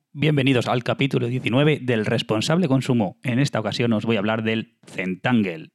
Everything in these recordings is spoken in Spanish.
Bienvenidos al capítulo 19 del Responsable Consumo. En esta ocasión os voy a hablar del Zentangle.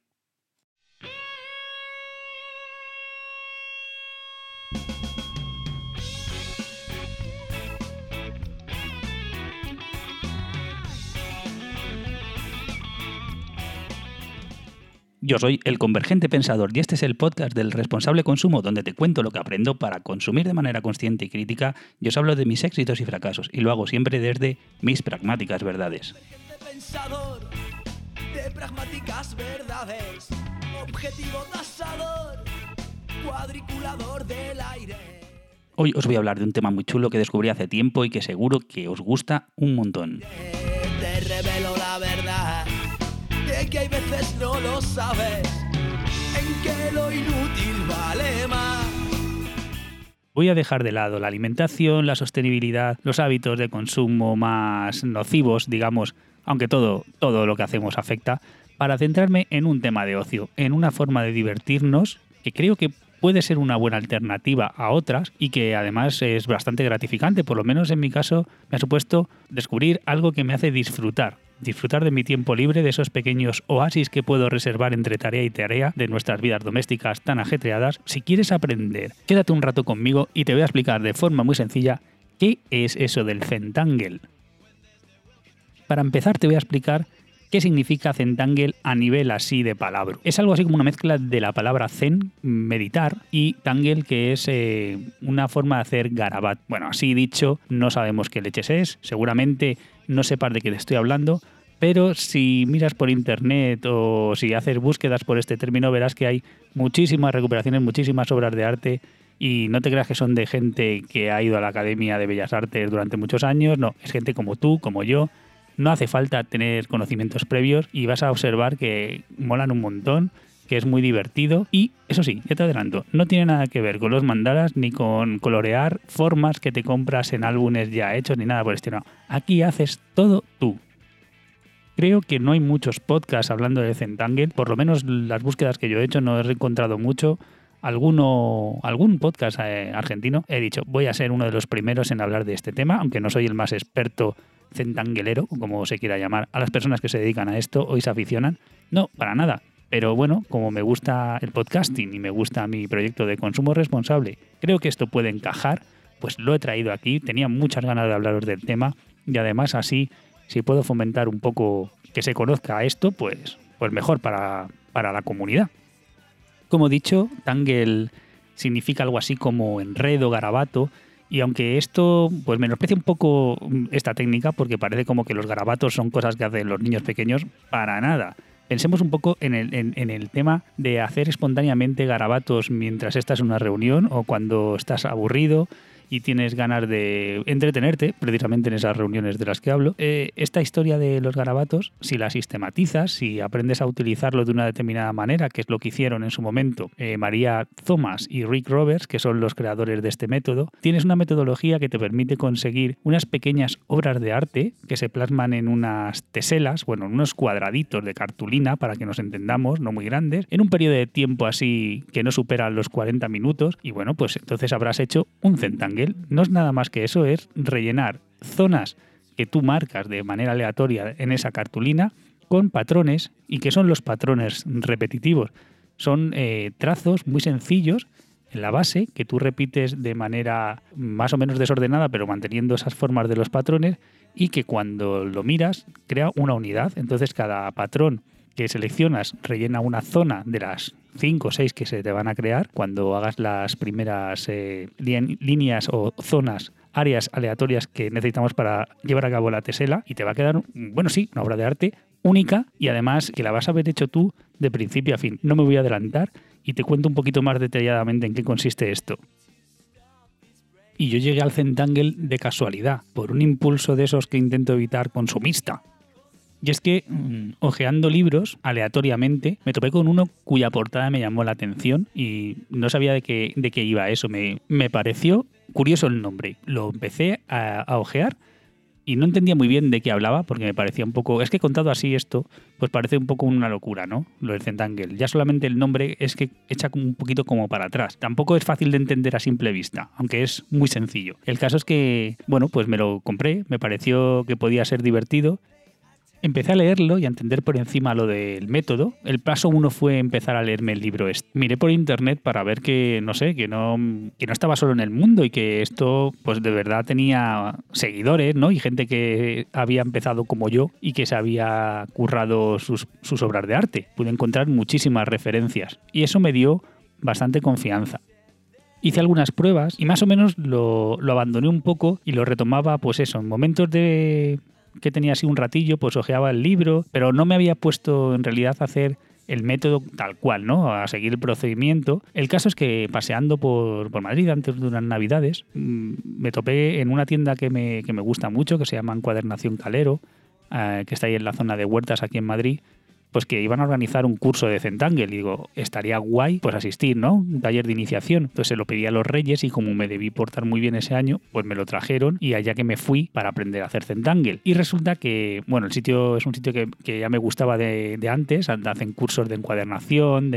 Yo soy el Convergente Pensador y este es el podcast del Responsable Consumo, donde te cuento lo que aprendo para consumir de manera consciente y crítica y os hablo de mis éxitos y fracasos, y lo hago siempre desde mis pragmáticas verdades. Pensador de pragmáticas verdades, objetivo tasador, cuadriculador del aire. Hoy os voy a hablar de un tema muy chulo que descubrí hace tiempo y que seguro que os gusta un montón. Te revelo la verdad de que hay veces no lo sabes, en que lo inútil vale más. Voy a dejar de lado la alimentación, la sostenibilidad, los hábitos de consumo más nocivos, digamos, aunque todo lo que hacemos afecta, para centrarme en un tema de ocio, en una forma de divertirnos que creo que puede ser una buena alternativa a otras y que además es bastante gratificante. Por lo menos en mi caso me ha supuesto descubrir algo que me hace disfrutar de mi tiempo libre, de esos pequeños oasis que puedo reservar entre tarea y tarea de nuestras vidas domésticas tan ajetreadas. Si quieres aprender, quédate un rato conmigo y te voy a explicar de forma muy sencilla qué es eso del Zentangle. Para empezar te voy a explicar qué significa Zentangle a nivel así de palabra. Es algo así como una mezcla de la palabra zen, meditar, y tangle, que es una forma de hacer garabat. Bueno, así dicho, no sabemos qué leches es, seguramente no sepas de qué te estoy hablando, pero si miras por internet o si haces búsquedas por este término verás que hay muchísimas recuperaciones, muchísimas obras de arte, y no te creas que son de gente que ha ido a la Academia de Bellas Artes durante muchos años, no, es gente como tú, como yo. No hace falta tener conocimientos previos y vas a observar que molan un montón, que es muy divertido y, eso sí, ya te adelanto, no tiene nada que ver con los mandalas ni con colorear formas que te compras en álbumes ya hechos ni nada por el estilo. Aquí haces todo tú. Creo que no hay muchos podcasts hablando de Zentangle, por lo menos las búsquedas que yo he hecho no he encontrado mucho. Algún podcast argentino, he dicho, voy a ser uno de los primeros en hablar de este tema, aunque no soy el más experto zentanguelero, como se quiera llamar, a las personas que se dedican a esto o se aficionan. No, para nada. Pero bueno, como me gusta el podcasting y me gusta mi proyecto de consumo responsable, creo que esto puede encajar, pues lo he traído aquí. Tenía muchas ganas de hablaros del tema y además así, si puedo fomentar un poco que se conozca esto, pues mejor para la comunidad. Como he dicho, tangle significa algo así como enredo, garabato, y aunque esto pues menosprecia un poco esta técnica porque parece como que los garabatos son cosas que hacen los niños pequeños, para nada. Pensemos un poco en el tema de hacer espontáneamente garabatos mientras estás en una reunión o cuando estás aburrido y tienes ganas de entretenerte, precisamente en esas reuniones de las que hablo. Esta historia de los garabatos, si la sistematizas, si aprendes a utilizarlo de una determinada manera, que es lo que hicieron en su momento María Thomas y Rick Roberts, que son los creadores de este método, tienes una metodología que te permite conseguir unas pequeñas obras de arte que se plasman en unas teselas, bueno, en unos cuadraditos de cartulina, para que nos entendamos, no muy grandes, en un periodo de tiempo así que no supera los 40 minutos, y bueno, pues entonces habrás hecho un Zentangle. No es nada más que eso, es rellenar zonas que tú marcas de manera aleatoria en esa cartulina con patrones. ¿Y qué son los patrones repetitivos? Son trazos muy sencillos en la base que tú repites de manera más o menos desordenada, pero manteniendo esas formas de los patrones, y que cuando lo miras crea una unidad. Entonces cada patrón que seleccionas rellena una zona de las 5 o 6 que se te van a crear cuando hagas las primeras líneas o zonas, áreas aleatorias que necesitamos para llevar a cabo la tesela, y te va a quedar, bueno, sí, una obra de arte única y además que la vas a haber hecho tú de principio a fin. No me voy a adelantar y te cuento un poquito más detalladamente en qué consiste esto. Y yo llegué al Zentangle de casualidad, por un impulso de esos que intento evitar consumista. Y es que, hojeando libros aleatoriamente, me topé con uno cuya portada me llamó la atención y no sabía de qué iba eso. Me pareció curioso el nombre. Lo empecé a hojear y no entendía muy bien de qué hablaba porque me parecía un poco... Es que contado así esto, pues parece un poco una locura, ¿no? Lo del Zentangle. Ya solamente el nombre es que echa un poquito como para atrás. Tampoco es fácil de entender a simple vista, aunque es muy sencillo. El caso es que, bueno, pues me lo compré, me pareció que podía ser divertido. Empecé a leerlo y a entender por encima lo del método. El paso 1 fue empezar a leerme el libro este. Miré por internet para ver que, no sé, que no estaba solo en el mundo y que esto, pues de verdad tenía seguidores, ¿no? Y gente que había empezado como yo y que se había currado sus obras de arte. Pude encontrar muchísimas referencias y eso me dio bastante confianza. Hice algunas pruebas y más o menos lo abandoné un poco y lo retomaba, pues eso, en momentos de... que tenía así un ratillo, pues hojeaba el libro, pero no me había puesto en realidad a hacer el método tal cual, ¿no? A seguir el procedimiento. El caso es que paseando por Madrid antes de unas navidades, me topé en una tienda que me gusta mucho, que se llama Encuadernación Calero, que está ahí en la zona de Huertas aquí en Madrid, pues que iban a organizar un curso de Zentangle. Y digo, estaría guay pues asistir, ¿no? Un taller de iniciación. Entonces se lo pedí a los Reyes y como me debí portar muy bien ese año, pues me lo trajeron y allá que me fui para aprender a hacer Zentangle. Y resulta que, bueno, el sitio es un sitio que ya me gustaba de antes. Hacen cursos de encuadernación,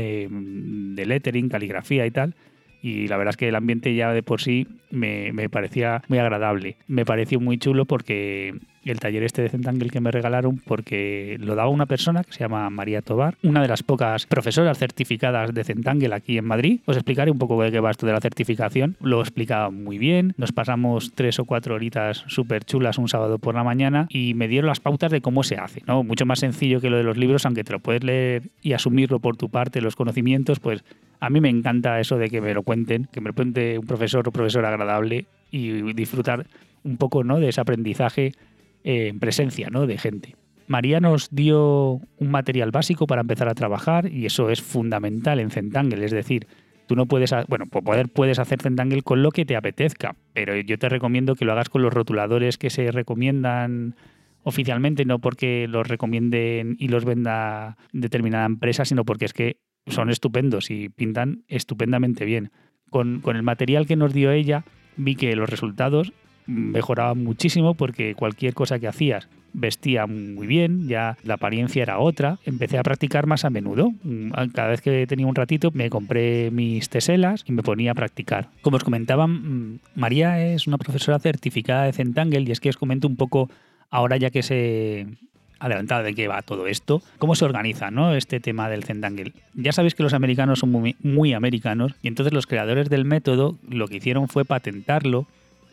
de lettering, caligrafía y tal. Y la verdad es que el ambiente ya de por sí me parecía muy agradable. Me pareció muy chulo porque el taller este de Zentangle que me regalaron, porque lo daba una persona que se llama María Tobar, una de las pocas profesoras certificadas de Zentangle aquí en Madrid. Os explicaré un poco de qué va esto de la certificación. Lo explicaba muy bien. Nos pasamos 3 o 4 horitas súper chulas un sábado por la mañana y me dieron las pautas de cómo se hace, ¿no? Mucho más sencillo que lo de los libros, aunque te lo puedes leer y asumirlo por tu parte, los conocimientos, pues a mí me encanta eso de que me lo cuenten, que me lo cuente un profesor o profesora agradable y disfrutar un poco, ¿no? de ese aprendizaje en presencia, ¿no? de gente. María nos dio un material básico para empezar a trabajar y eso es fundamental en Zentangle, es decir, tú no puedes, bueno, puedes hacer Zentangle con lo que te apetezca, pero yo te recomiendo que lo hagas con los rotuladores que se recomiendan oficialmente, no porque los recomienden y los venda determinada empresa, sino porque es que son estupendos y pintan estupendamente bien. Con el material que nos dio ella, vi que los resultados mejoraban muchísimo porque cualquier cosa que hacías vestía muy bien, ya la apariencia era otra. Empecé a practicar más a menudo. Cada vez que tenía un ratito me compré mis teselas y me ponía a practicar. Como os comentaba, María es una profesora certificada de Zentangle y es que os comento un poco ahora ya que se... adelantada de qué va todo esto, cómo se organiza, ¿no? este tema del Zentangle. Ya sabéis que los americanos son muy americanos y entonces los creadores del método lo que hicieron fue patentarlo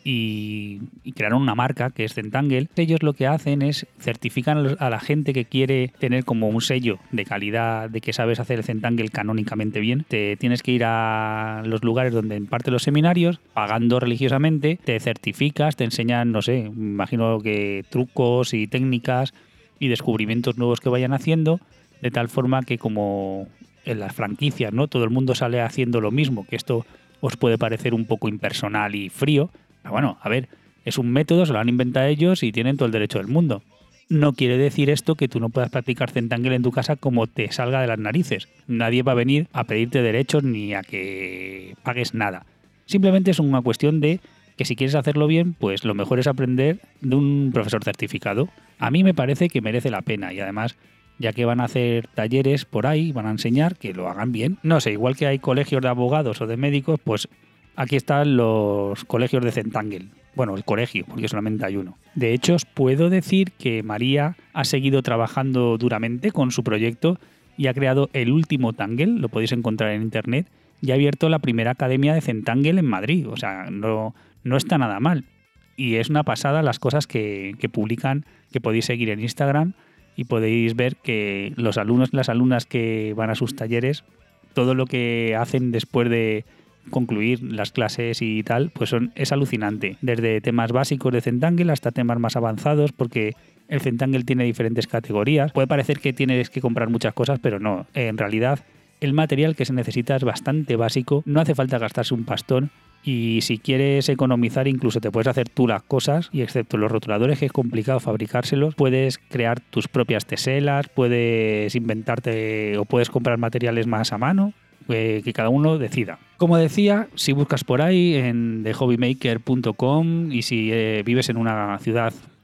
y crearon una marca que es Zentangle. Ellos lo que hacen es certifican a la gente que quiere tener como un sello de calidad de que sabes hacer el Zentangle canónicamente bien. Te tienes que ir a los lugares donde imparten los seminarios, pagando religiosamente, te certificas, te enseñan, no sé, imagino que trucos y técnicas y descubrimientos nuevos que vayan haciendo, de tal forma que como en las franquicias, ¿no? todo el mundo sale haciendo lo mismo, que esto os puede parecer un poco impersonal y frío. Pero bueno, a ver, es un método, se lo han inventado ellos y tienen todo el derecho del mundo. No quiere decir esto que tú no puedas practicar Zentangle en tu casa como te salga de las narices. Nadie va a venir a pedirte derechos ni a que pagues nada. Simplemente es una cuestión de que si quieres hacerlo bien, pues lo mejor es aprender de un profesor certificado. A mí me parece que merece la pena y además, ya que van a hacer talleres por ahí, van a enseñar que lo hagan bien. No sé, igual que hay colegios de abogados o de médicos, pues aquí están los colegios de Zentangle. Bueno, el colegio, porque solamente hay uno. De hecho, os puedo decir que María ha seguido trabajando duramente con su proyecto y ha creado el último Tangle, lo podéis encontrar en internet, y ha abierto la primera academia de Zentangle en Madrid. O sea, no está nada mal. Y es una pasada las cosas que publican, que podéis seguir en Instagram y podéis ver que los alumnos y las alumnas que van a sus talleres, todo lo que hacen después de concluir las clases y tal, pues es alucinante. Desde temas básicos de Zentangle hasta temas más avanzados, porque el Zentangle tiene diferentes categorías. Puede parecer que tienes que comprar muchas cosas, pero no. En realidad, el material que se necesita es bastante básico. No hace falta gastarse un pastón. Y si quieres economizar, incluso te puedes hacer tú las cosas, y excepto los rotuladores, que es complicado fabricárselos, puedes crear tus propias teselas, puedes inventarte o puedes comprar materiales más a mano, que cada uno decida. Como decía, si buscas por ahí en thehobbymaker.com y si vives en una ciudad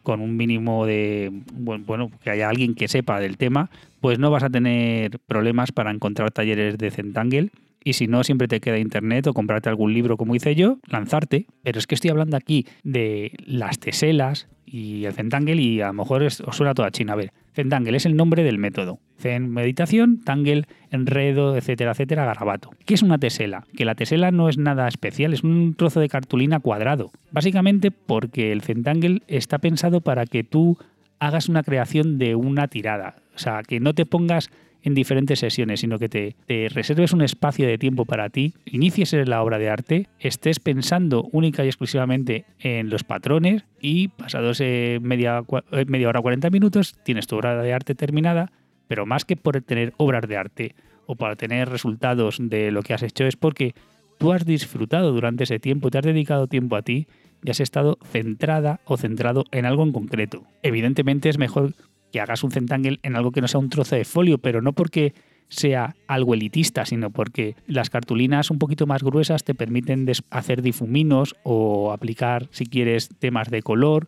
con un mínimo de, bueno, que haya alguien que sepa del tema, pues no vas a tener problemas para encontrar talleres de Zentangle. Y si no, siempre te queda internet o comprarte algún libro como hice yo, lanzarte. Pero es que estoy hablando aquí de las teselas y el Zentangle y a lo mejor os suena toda China. A ver, Zentangle es el nombre del método. Zen, meditación, Tangle, enredo, etcétera, etcétera, garabato. ¿Qué es una tesela? Que la tesela no es nada especial, es un trozo de cartulina cuadrado. Básicamente porque el Zentangle está pensado para que tú hagas una creación de una tirada. O sea, que no te pongas en diferentes sesiones, sino que te reserves un espacio de tiempo para ti, inicies la obra de arte, estés pensando única y exclusivamente en los patrones y pasados media hora, 40 minutos, tienes tu obra de arte terminada, pero más que por tener obras de arte o para tener resultados de lo que has hecho, es porque tú has disfrutado durante ese tiempo, te has dedicado tiempo a ti y has estado centrada o centrado en algo en concreto. Evidentemente es mejor que hagas un Zentangle en algo que no sea un trozo de folio, pero no porque sea algo elitista, sino porque las cartulinas un poquito más gruesas te permiten hacer difuminos o aplicar, si quieres, temas de color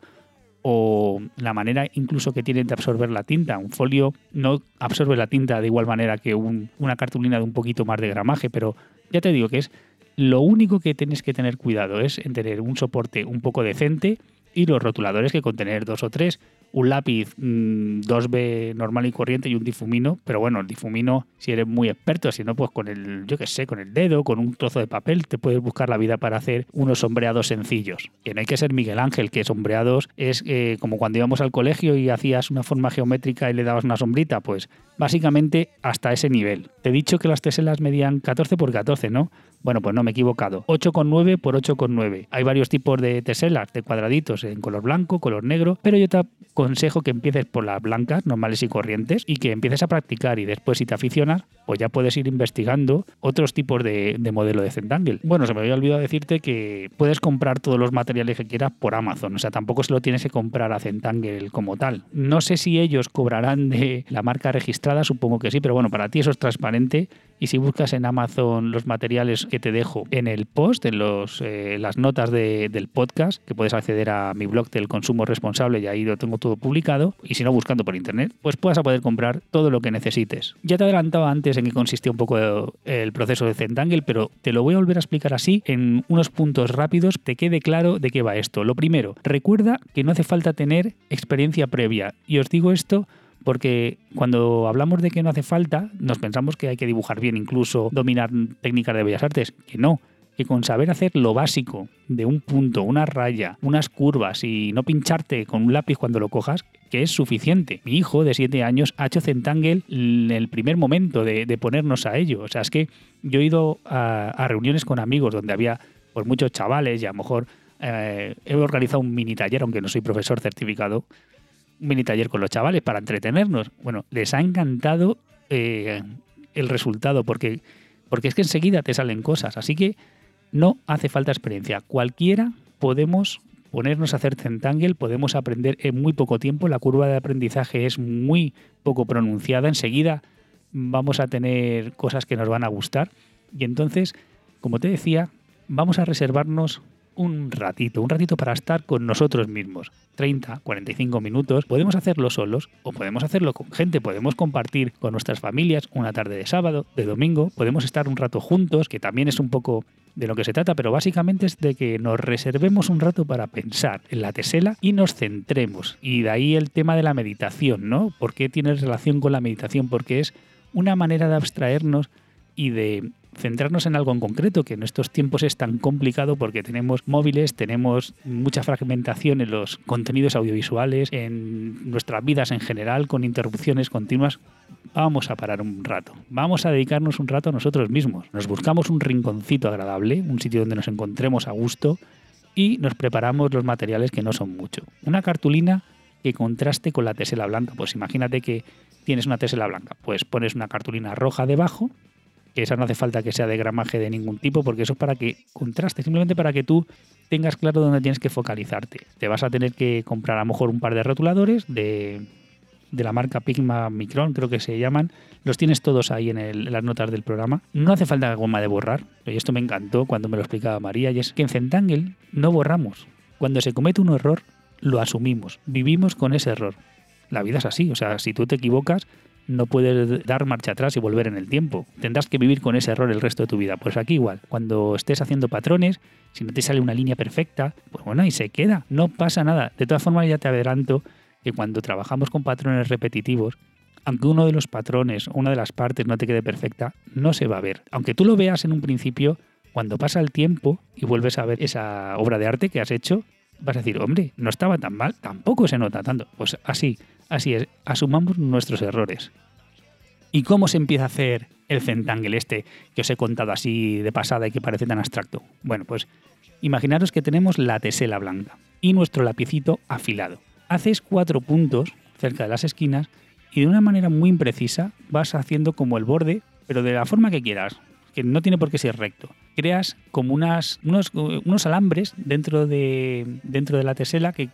o la manera incluso que tienen de absorber la tinta. Un folio no absorbe la tinta de igual manera que una cartulina de un poquito más de gramaje, pero ya te digo que es lo único que tienes que tener cuidado es en tener un soporte un poco decente y los rotuladores que contener 2 o 3, un lápiz 2B normal y corriente y un difumino, pero bueno, el difumino si eres muy experto, si no pues con el, yo qué sé, con el dedo, con un trozo de papel, te puedes buscar la vida para hacer unos sombreados sencillos. Que no hay que ser Miguel Ángel, que sombreados es como cuando íbamos al colegio y hacías una forma geométrica y le dabas una sombrita, pues básicamente hasta ese nivel. Te he dicho que las teselas medían 14 por 14, ¿no? Bueno, pues no, me he equivocado. 8,9 por 8,9. Hay varios tipos de teselas, de cuadraditos, en color blanco, color negro, pero yo te aconsejo que empieces por las blancas, normales y corrientes, y que empieces a practicar y después, si te aficionas, pues ya puedes ir investigando otros tipos de modelo de Zentangle. Bueno, se me había olvidado decirte que puedes comprar todos los materiales que quieras por Amazon, o sea, tampoco se lo tienes que comprar a Zentangle como tal. No sé si ellos cobrarán de la marca registrada, supongo que sí, pero bueno, para ti eso es transparente. Y si buscas en Amazon los materiales que te dejo en el post, en las notas del podcast, que puedes acceder a mi blog del consumo responsable y ahí lo tengo todo publicado, y si no buscando por internet, pues puedas poder comprar todo lo que necesites. Ya te adelantaba antes en qué consistía un poco el proceso de Zentangle, pero te lo voy a volver a explicar así en unos puntos rápidos, te quede claro de qué va esto. Lo primero, recuerda que no hace falta tener experiencia previa, y os digo esto porque cuando hablamos de que no hace falta, nos pensamos que hay que dibujar bien, incluso dominar técnicas de bellas artes, que no, que con saber hacer lo básico de un punto, una raya, unas curvas y no pincharte con un lápiz cuando lo cojas, que es suficiente. Mi hijo de 7 años ha hecho Zentangle en el primer momento de ponernos a ello. O sea, es que yo he ido a reuniones con amigos donde había pues muchos chavales y a lo mejor he organizado un mini taller, aunque no soy profesor certificado, un mini taller con los chavales para entretenernos. Bueno, les ha encantado el resultado porque es que enseguida te salen cosas. Así que no hace falta experiencia. Cualquiera podemos ponernos a hacer Zentangle, podemos aprender en muy poco tiempo. La curva de aprendizaje es muy poco pronunciada. Enseguida vamos a tener cosas que nos van a gustar. Y entonces, como te decía, vamos a reservarnos un ratito para estar con nosotros mismos. 30, 45 minutos. Podemos hacerlo solos o podemos hacerlo con gente. Podemos compartir con nuestras familias una tarde de sábado, de domingo. Podemos estar un rato juntos, que también es un poco de lo que se trata, pero básicamente es de que nos reservemos un rato para pensar en la tesela y nos centremos. Y de ahí el tema de la meditación, ¿no? ¿Por qué tiene relación con la meditación? Porque es una manera de abstraernos y de centrarnos en algo en concreto, que en estos tiempos es tan complicado porque tenemos móviles, tenemos mucha fragmentación en los contenidos audiovisuales, en nuestras vidas en general, con interrupciones continuas. Vamos a parar un rato, vamos a dedicarnos un rato a nosotros mismos. Nos buscamos un rinconcito agradable, un sitio donde nos encontremos a gusto y nos preparamos los materiales que no son mucho. Una cartulina que contraste con la tesela blanca. Pues imagínate que tienes una tesela blanca, pues pones una cartulina roja debajo, que esa no hace falta que sea de gramaje de ningún tipo, porque eso es para que contraste, simplemente para que tú tengas claro dónde tienes que focalizarte. Te vas a tener que comprar a lo mejor un par de rotuladores de la marca Pigma Micron, creo que se llaman. Los tienes todos ahí en las notas del programa. No hace falta goma de borrar, y esto me encantó cuando me lo explicaba María, y es que en Zentangle no borramos. Cuando se comete un error, lo asumimos, vivimos con ese error. La vida es así, o sea, si tú te equivocas, no puedes dar marcha atrás y volver en el tiempo. Tendrás que vivir con ese error el resto de tu vida. Pues aquí igual, cuando estés haciendo patrones, si no te sale una línea perfecta, pues bueno, ahí se queda, no pasa nada. De todas formas, ya te adelanto que cuando trabajamos con patrones repetitivos, aunque uno de los patrones o una de las partes no te quede perfecta, no se va a ver. Aunque tú lo veas en un principio, cuando pasa el tiempo y vuelves a ver esa obra de arte que has hecho, vas a decir, hombre, no estaba tan mal, tampoco se nota tanto. Pues así es, asumamos nuestros errores. ¿Y cómo se empieza a hacer el Zentangle este que os he contado así de pasada y que parece tan abstracto? Bueno, pues imaginaros que tenemos la tesela blanca y nuestro lapicito afilado. Haces 4 puntos cerca de las esquinas y de una manera muy imprecisa vas haciendo como el borde, pero de la forma que quieras, que no tiene por qué ser recto. Creas como unos alambres dentro de la tesela que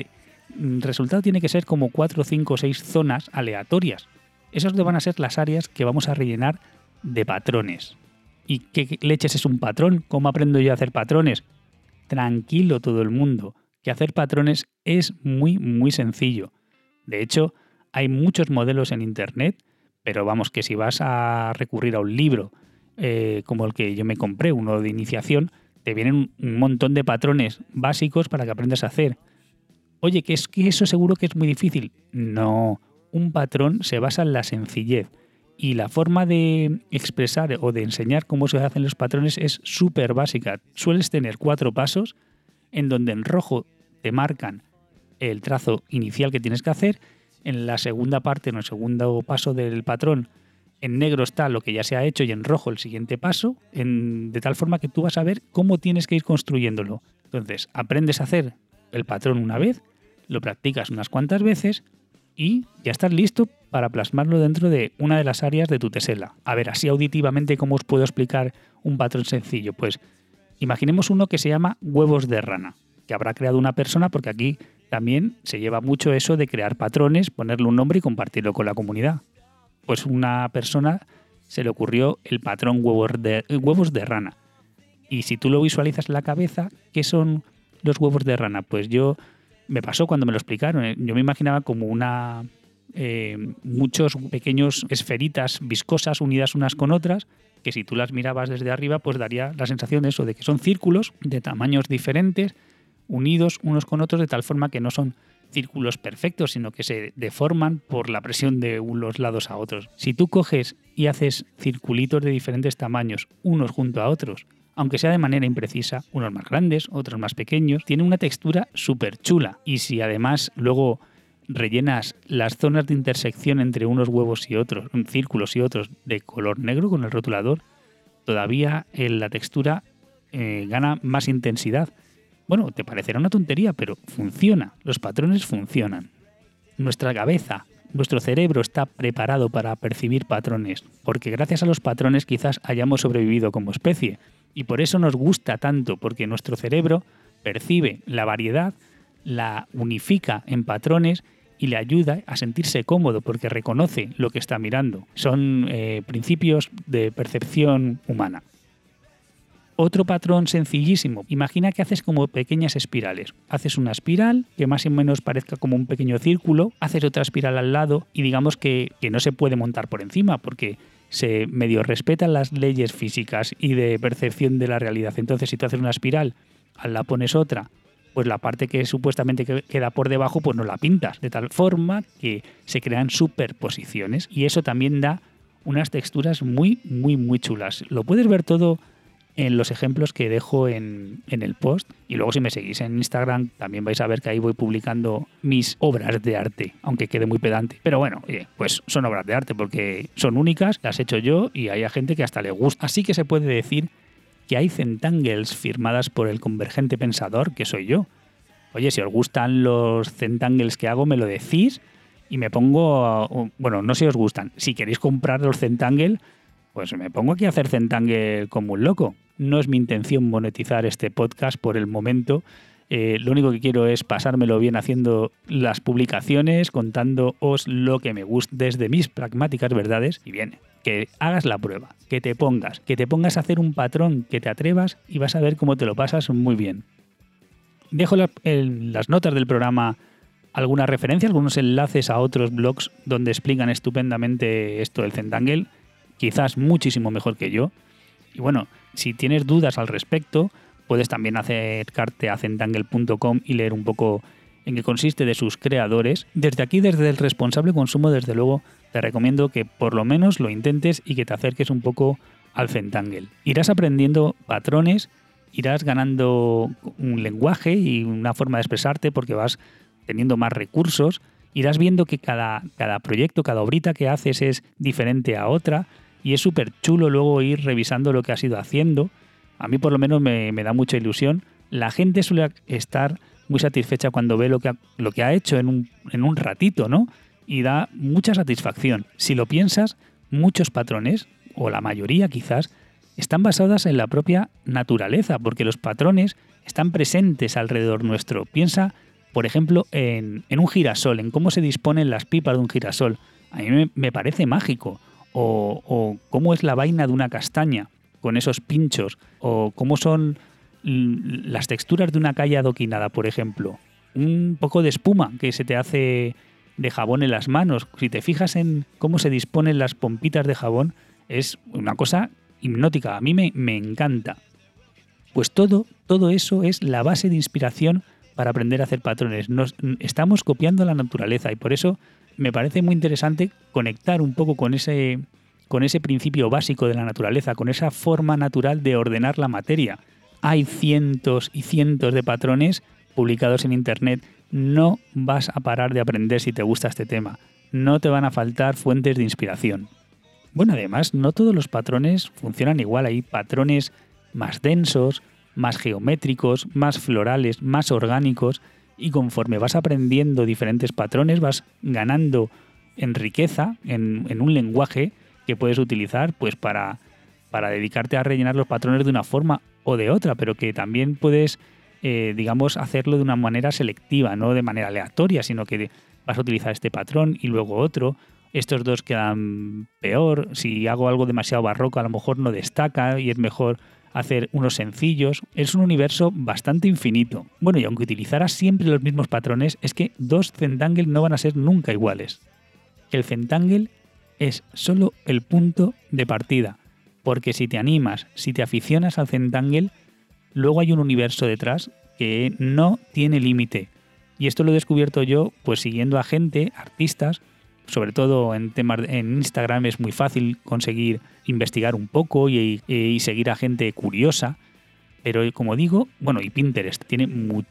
el resultado tiene que ser como 4, 5 o 6 zonas aleatorias. Esas van a ser las áreas que vamos a rellenar de patrones. ¿Y qué leches es un patrón? ¿Cómo aprendo yo a hacer patrones? Tranquilo todo el mundo, que hacer patrones es muy, muy sencillo. De hecho, hay muchos modelos en Internet, pero vamos, que si vas a recurrir a un libro como el que yo me compré, uno de iniciación, te vienen un montón de patrones básicos para que aprendas a hacer. Oye, que es que eso seguro que es muy difícil. No, un patrón se basa en la sencillez y la forma de expresar o de enseñar cómo se hacen los patrones es súper básica. Sueles tener 4 pasos en donde en rojo te marcan el trazo inicial que tienes que hacer, en la segunda parte, en el segundo paso del patrón, en negro está lo que ya se ha hecho y en rojo el siguiente paso, de tal forma que tú vas a ver cómo tienes que ir construyéndolo. Entonces, aprendes a hacer el patrón una vez, lo practicas unas cuantas veces y ya estás listo para plasmarlo dentro de una de las áreas de tu tesela. A ver, así auditivamente, ¿cómo os puedo explicar un patrón sencillo? Pues imaginemos uno que se llama huevos de rana, que habrá creado una persona, porque aquí también se lleva mucho eso de crear patrones, ponerle un nombre y compartirlo con la comunidad. Pues una persona se le ocurrió el patrón huevos de rana. Y si tú lo visualizas en la cabeza, ¿qué son los huevos de rana? Pues me pasó cuando me lo explicaron. Yo me imaginaba como muchos pequeños esferitas viscosas unidas unas con otras, que si tú las mirabas desde arriba, pues daría la sensación de eso, de que son círculos de tamaños diferentes, unidos unos con otros de tal forma que no son círculos perfectos, sino que se deforman por la presión de unos lados a otros. Si tú coges y haces circulitos de diferentes tamaños, unos junto a otros, aunque sea de manera imprecisa, unos más grandes, otros más pequeños, tiene una textura súper chula. Y si además luego rellenas las zonas de intersección entre unos huevos y otros, círculos y otros, de color negro con el rotulador, todavía la textura gana más intensidad. Bueno, te parecerá una tontería, pero funciona. Los patrones funcionan. Nuestra cabeza, nuestro cerebro está preparado para percibir patrones, porque gracias a los patrones quizás hayamos sobrevivido como especie. Y por eso nos gusta tanto, porque nuestro cerebro percibe la variedad, la unifica en patrones y le ayuda a sentirse cómodo, porque reconoce lo que está mirando. Son principios de percepción humana. Otro patrón sencillísimo. Imagina que haces como pequeñas espirales. Haces una espiral que más o menos parezca como un pequeño círculo, haces otra espiral al lado y digamos que no se puede montar por encima porque se medio respetan las leyes físicas y de percepción de la realidad. Entonces, si tú haces una espiral, al lado pones otra, pues la parte que supuestamente queda por debajo, pues no la pintas. De tal forma que se crean superposiciones y eso también da unas texturas muy, muy, muy chulas. Lo puedes ver todo en los ejemplos que dejo en el post. Y luego si me seguís en Instagram también vais a ver que ahí voy publicando mis obras de arte, aunque quede muy pedante. Pero bueno, pues son obras de arte porque son únicas, las he hecho yo y hay gente que hasta le gusta. Así que se puede decir que hay Zentangles firmadas por el convergente pensador, que soy yo. Oye, si os gustan los Zentangles que hago, me lo decís y me pongo... Bueno, no si os gustan. Si queréis comprar los Zentangle, pues me pongo aquí a hacer Zentangle como un loco. No es mi intención monetizar este podcast por el momento. Lo único que quiero es pasármelo bien haciendo las publicaciones, contándoos lo que me gusta desde mis pragmáticas verdades. Y bien, que hagas la prueba, que te pongas a hacer un patrón, que te atrevas y vas a ver cómo te lo pasas muy bien. Dejo en las notas del programa alguna referencia, algunos enlaces a otros blogs donde explican estupendamente esto del Zentangle, quizás muchísimo mejor que yo. Y bueno, si tienes dudas al respecto, puedes también acercarte a zentangle.com y leer un poco en qué consiste de sus creadores. Desde aquí, desde el responsable consumo, desde luego, te recomiendo que por lo menos lo intentes y que te acerques un poco al Zentangle. Irás aprendiendo patrones, irás ganando un lenguaje y una forma de expresarte porque vas teniendo más recursos, irás viendo que cada proyecto, cada obrita que haces es diferente a otra y es súper chulo luego ir revisando lo que has ido haciendo. A mí por lo menos me da mucha ilusión. La gente suele estar muy satisfecha cuando ve lo que ha hecho en un ratito, ¿no? Y da mucha satisfacción. Si lo piensas, muchos patrones, o la mayoría quizás, están basadas en la propia naturaleza, porque los patrones están presentes alrededor nuestro. Piensa, por ejemplo, en un girasol, en cómo se disponen las pipas de un girasol. A mí me parece mágico. O cómo es la vaina de una castaña, con esos pinchos, o cómo son las texturas de una calle adoquinada, por ejemplo. Un poco de espuma que se te hace de jabón en las manos. Si te fijas en cómo se disponen las pompitas de jabón, es una cosa hipnótica. A mí me encanta. Pues todo eso es la base de inspiración para aprender a hacer patrones. Estamos copiando la naturaleza y por eso me parece muy interesante conectar un poco con ese principio básico de la naturaleza, con esa forma natural de ordenar la materia. Hay cientos y cientos de patrones publicados en Internet. No vas a parar de aprender si te gusta este tema. No te van a faltar fuentes de inspiración. Bueno, además, no todos los patrones funcionan igual. Hay patrones más densos, más geométricos, más florales, más orgánicos. Y conforme vas aprendiendo diferentes patrones, vas ganando en riqueza, en un lenguaje que puedes utilizar pues para dedicarte a rellenar los patrones de una forma o de otra, pero que también puedes, hacerlo de una manera selectiva, no de manera aleatoria, sino que vas a utilizar este patrón y luego otro. Estos dos quedan peor. Si hago algo demasiado barroco, a lo mejor no destaca y es mejor hacer unos sencillos. Es un universo bastante infinito. Bueno, y aunque utilizaras siempre los mismos patrones, es que dos Zentangle no van a ser nunca iguales. El Zentangle es solo el punto de partida, porque si te animas, si te aficionas al Zentangle, luego hay un universo detrás que no tiene límite. Y esto lo he descubierto yo pues siguiendo a gente, artistas, sobre todo en Instagram es muy fácil conseguir investigar un poco y seguir a gente curiosa. Pero como digo, bueno, y Pinterest tiene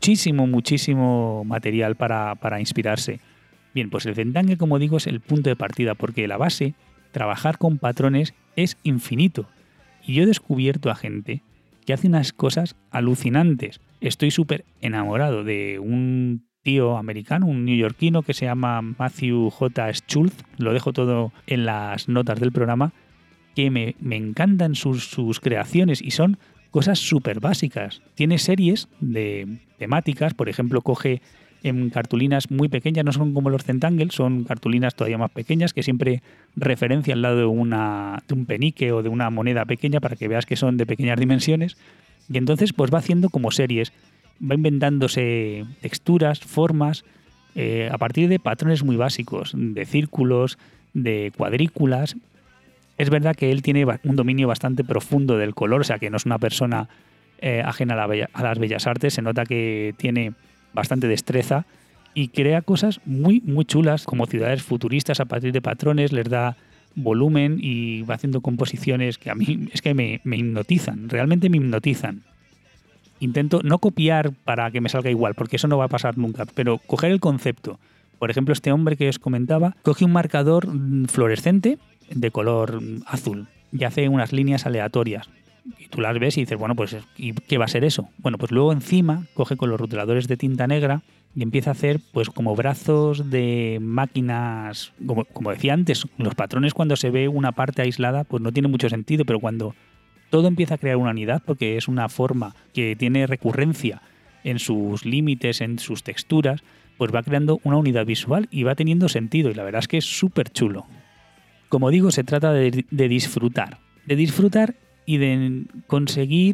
muchísimo material para inspirarse. Bien, pues el Zentangle, como digo, es el punto de partida, porque la base, trabajar con patrones, es infinito. Y yo he descubierto a gente que hace unas cosas alucinantes. Estoy súper enamorado de un tío americano, un neoyorquino que se llama Matthew J. Schultz, lo dejo todo en las notas del programa, que me encantan sus creaciones y son cosas súper básicas. Tiene series de temáticas, por ejemplo, coge en cartulinas muy pequeñas, no son como los Zentangle, son cartulinas todavía más pequeñas que siempre referencia al lado de un penique o de una moneda pequeña para que veas que son de pequeñas dimensiones. Y entonces pues va haciendo como series, va inventándose texturas, formas, a partir de patrones muy básicos, de círculos, de cuadrículas. Es verdad que él tiene un dominio bastante profundo del color, o sea que no es una persona ajena a las bellas artes, se nota que tiene bastante destreza y crea cosas muy chulas como ciudades futuristas a partir de patrones, les da volumen y va haciendo composiciones que a mí es que me hipnotizan, realmente me hipnotizan. Intento no copiar para que me salga igual, porque eso no va a pasar nunca, pero coger el concepto. Por ejemplo, este hombre que os comentaba coge un marcador fluorescente de color azul y hace unas líneas aleatorias. Y tú las ves y dices, bueno, pues ¿y qué va a ser eso? Bueno, pues luego encima coge con los rotuladores de tinta negra y empieza a hacer pues como brazos de máquinas, como decía antes, los patrones cuando se ve una parte aislada pues no tiene mucho sentido, pero cuando todo empieza a crear una unidad porque es una forma que tiene recurrencia en sus límites, en sus texturas, pues va creando una unidad visual y va teniendo sentido y la verdad es que es súper chulo. Como digo, se trata de disfrutar y de conseguir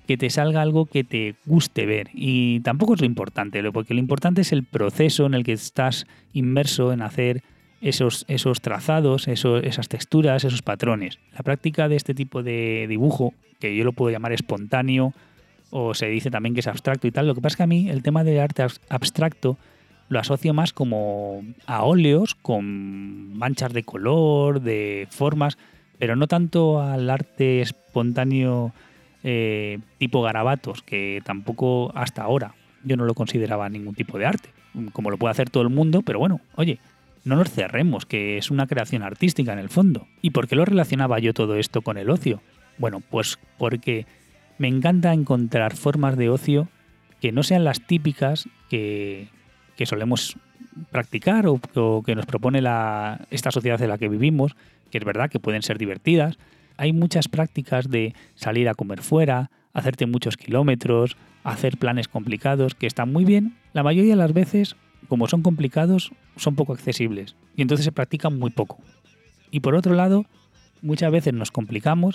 que te salga algo que te guste ver. Y tampoco es lo importante, porque lo importante es el proceso en el que estás inmerso en hacer esos trazados, esas texturas, esos patrones. La práctica de este tipo de dibujo, que yo lo puedo llamar espontáneo, o se dice también que es abstracto y tal, lo que pasa es que a mí el tema del arte abstracto lo asocio más como a óleos con manchas de color, de formas, pero no tanto al arte espontáneo tipo garabatos, que tampoco hasta ahora yo no lo consideraba ningún tipo de arte, como lo puede hacer todo el mundo, pero bueno, oye, no nos cerremos, que es una creación artística en el fondo. ¿Y por qué lo relacionaba yo todo esto con el ocio? Bueno, pues porque me encanta encontrar formas de ocio que no sean las típicas que solemos practicar o que nos propone esta sociedad en la que vivimos, que es verdad que pueden ser divertidas. Hay muchas prácticas de salir a comer fuera, hacerte muchos kilómetros, hacer planes complicados, que están muy bien. La mayoría de las veces, como son complicados, son poco accesibles y entonces se practican muy poco. Y por otro lado, muchas veces nos complicamos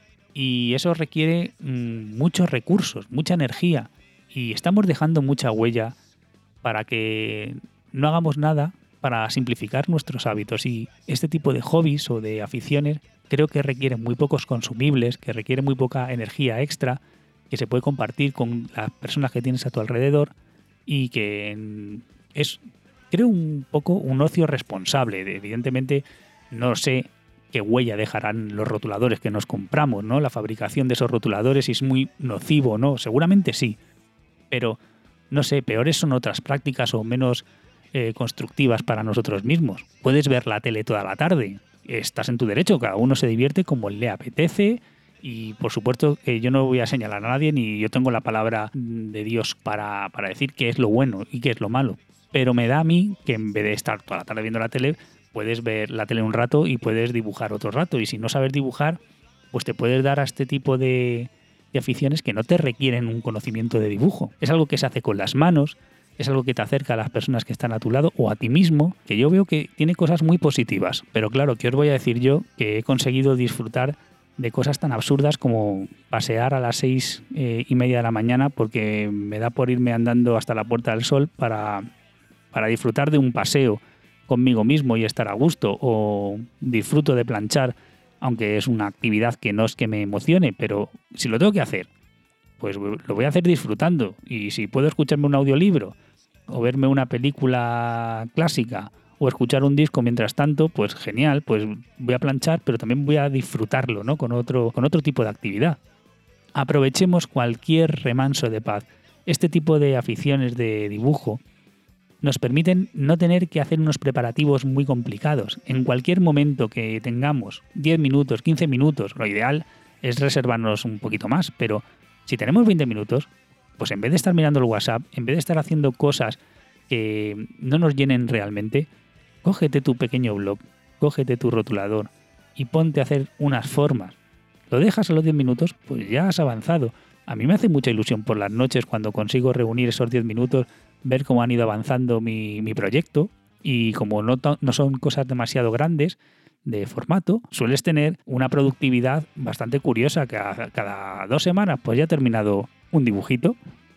y eso requiere muchos recursos, mucha energía, y estamos dejando mucha huella para que no hagamos nada para simplificar nuestros hábitos. Y este tipo de hobbies o de aficiones creo que requieren muy pocos consumibles, que requieren muy poca energía extra, que se puede compartir con las personas que tienes a tu alrededor y que es, creo, un poco un ocio responsable. Evidentemente no sé qué huella dejarán los rotuladores que nos compramos, ¿no? La fabricación de esos rotuladores, si es muy nocivo, ¿no? Seguramente sí, pero no sé, peores son otras prácticas o menos constructivas para nosotros mismos. Puedes ver la tele toda la tarde, estás en tu derecho, cada uno se divierte como le apetece y por supuesto que yo no voy a señalar a nadie ni yo tengo la palabra de Dios para decir qué es lo bueno y qué es lo malo. Pero me da a mí que en vez de estar toda la tarde viendo la tele, puedes ver la tele un rato y puedes dibujar otro rato. Y si no sabes dibujar, pues te puedes dar a este tipo de aficiones que no te requieren un conocimiento de dibujo. Es algo que se hace con las manos, es algo que te acerca a las personas que están a tu lado o a ti mismo, que yo veo que tiene cosas muy positivas. Pero claro, ¿qué os voy a decir yo? Que he conseguido disfrutar de cosas tan absurdas como pasear a las 6:30 de la mañana porque me da por irme andando hasta la Puerta del Sol para disfrutar de un paseo conmigo mismo y estar a gusto, o disfruto de planchar, aunque es una actividad que no es que me emocione, pero si lo tengo que hacer, pues lo voy a hacer disfrutando. Y si puedo escucharme un audiolibro o verme una película clásica o escuchar un disco mientras tanto, pues genial, pues voy a planchar, pero también voy a disfrutarlo, ¿no? con otro tipo de actividad. Aprovechemos cualquier remanso de paz. Este tipo de aficiones de dibujo nos permiten no tener que hacer unos preparativos muy complicados. En cualquier momento que tengamos 10 minutos, 15 minutos, lo ideal es reservarnos un poquito más, pero si tenemos 20 minutos, pues en vez de estar mirando el WhatsApp, en vez de estar haciendo cosas que no nos llenen realmente, cógete tu pequeño blog, cógete tu rotulador y ponte a hacer unas formas. Lo dejas a los 10 minutos, pues ya has avanzado. A mí me hace mucha ilusión por las noches cuando consigo reunir esos 10 minutos, ver cómo han ido avanzando mi proyecto, y como no son cosas demasiado grandes de formato, sueles tener una productividad bastante curiosa, que cada 2 semanas pues ya he terminado un dibujito.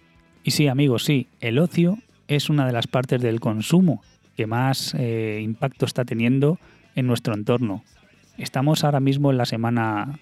Y sí, amigos, sí, el ocio es una de las partes del consumo que más impacto está teniendo en nuestro entorno. Estamos ahora mismo en la semana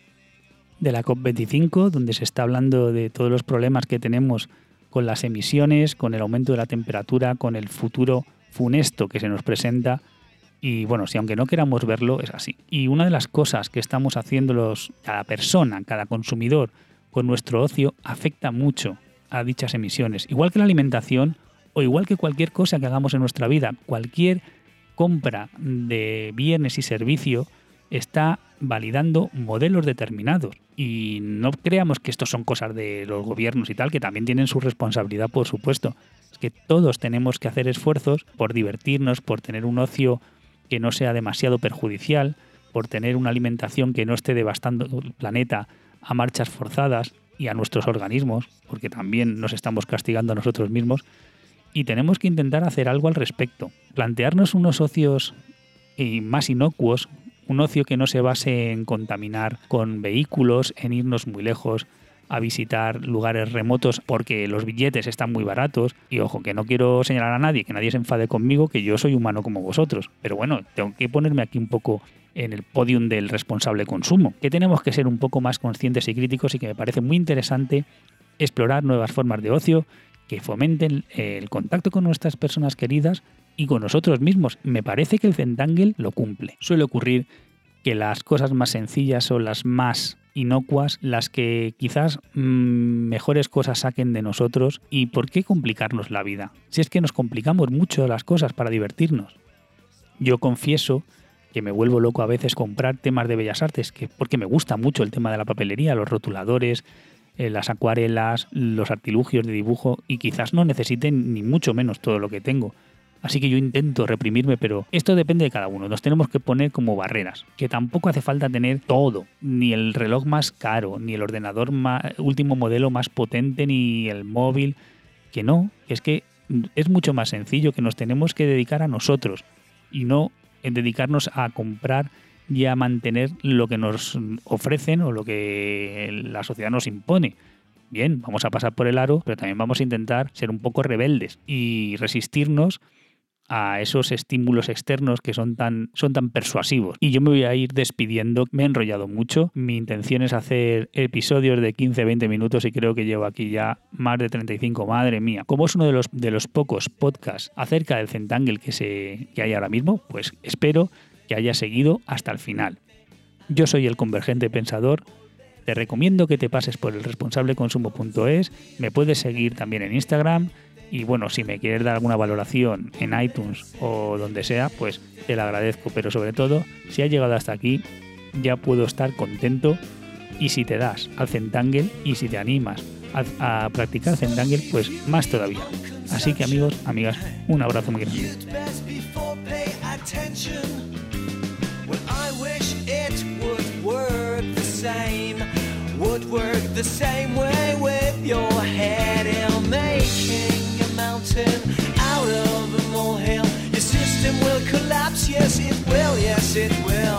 de la COP25, donde se está hablando de todos los problemas que tenemos con las emisiones, con el aumento de la temperatura, con el futuro funesto que se nos presenta. Y bueno, si aunque no queramos verlo, es así. Y una de las cosas que estamos haciendo cada persona, cada consumidor, con nuestro ocio, afecta mucho a dichas emisiones. Igual que la alimentación o igual que cualquier cosa que hagamos en nuestra vida, cualquier compra de bienes y servicio está validando modelos determinados. Y no creamos que estos son cosas de los gobiernos y tal, que también tienen su responsabilidad, por supuesto. Es que todos tenemos que hacer esfuerzos por divertirnos, por tener un ocio que no sea demasiado perjudicial, por tener una alimentación que no esté devastando el planeta a marchas forzadas y a nuestros organismos, porque también nos estamos castigando a nosotros mismos. Y tenemos que intentar hacer algo al respecto. Plantearnos unos ocios más inocuos, un ocio que no se base en contaminar con vehículos, en irnos muy lejos, a visitar lugares remotos porque los billetes están muy baratos. Y ojo, que no quiero señalar a nadie, que nadie se enfade conmigo, que yo soy humano como vosotros. Pero bueno, tengo que ponerme aquí un poco en el podium del responsable consumo, que tenemos que ser un poco más conscientes y críticos, y que me parece muy interesante explorar nuevas formas de ocio que fomenten el contacto con nuestras personas queridas y con nosotros mismos. Me parece que el Zentangle lo cumple. Suele ocurrir que las cosas más sencillas son las más inocuas, las que quizás mejores cosas saquen de nosotros. ¿Y por qué complicarnos la vida? Si es que nos complicamos mucho las cosas para divertirnos. Yo confieso que me vuelvo loco a veces comprar temas de bellas artes, porque me gusta mucho el tema de la papelería, los rotuladores, las acuarelas, los artilugios de dibujo, y quizás no necesiten ni mucho menos todo lo que tengo. Así que yo intento reprimirme, pero esto depende de cada uno. Nos tenemos que poner como barreras, que tampoco hace falta tener todo, ni el reloj más caro, ni el ordenador último modelo más potente, ni el móvil, que no, es que es mucho más sencillo, que nos tenemos que dedicar a nosotros y no dedicarnos a comprar y a mantener lo que nos ofrecen o lo que la sociedad nos impone. Bien, vamos a pasar por el aro, pero también vamos a intentar ser un poco rebeldes y resistirnos a esos estímulos externos que son tan persuasivos. Y yo me voy a ir despidiendo. Me he enrollado mucho. Mi intención es hacer episodios de 15-20 minutos y creo que llevo aquí ya más de 35. Madre mía. Como es uno de los pocos podcasts acerca del Zentangle que hay ahora mismo, pues espero que hayas seguido hasta el final. Yo soy el Convergente Pensador. Te recomiendo que te pases por elresponsableconsumo.es. Me puedes seguir también en Instagram. Y bueno, si me quieres dar alguna valoración en iTunes o donde sea, pues te lo agradezco. Pero sobre todo, si has llegado hasta aquí, ya puedo estar contento. Y si te das al Zentangle y si te animas a practicar Zentangle, pues más todavía. Así que amigos, amigas, un abrazo muy grande. Would work the same way with your head in making a mountain out of a molehill. Your system will collapse, yes it will, yes it will.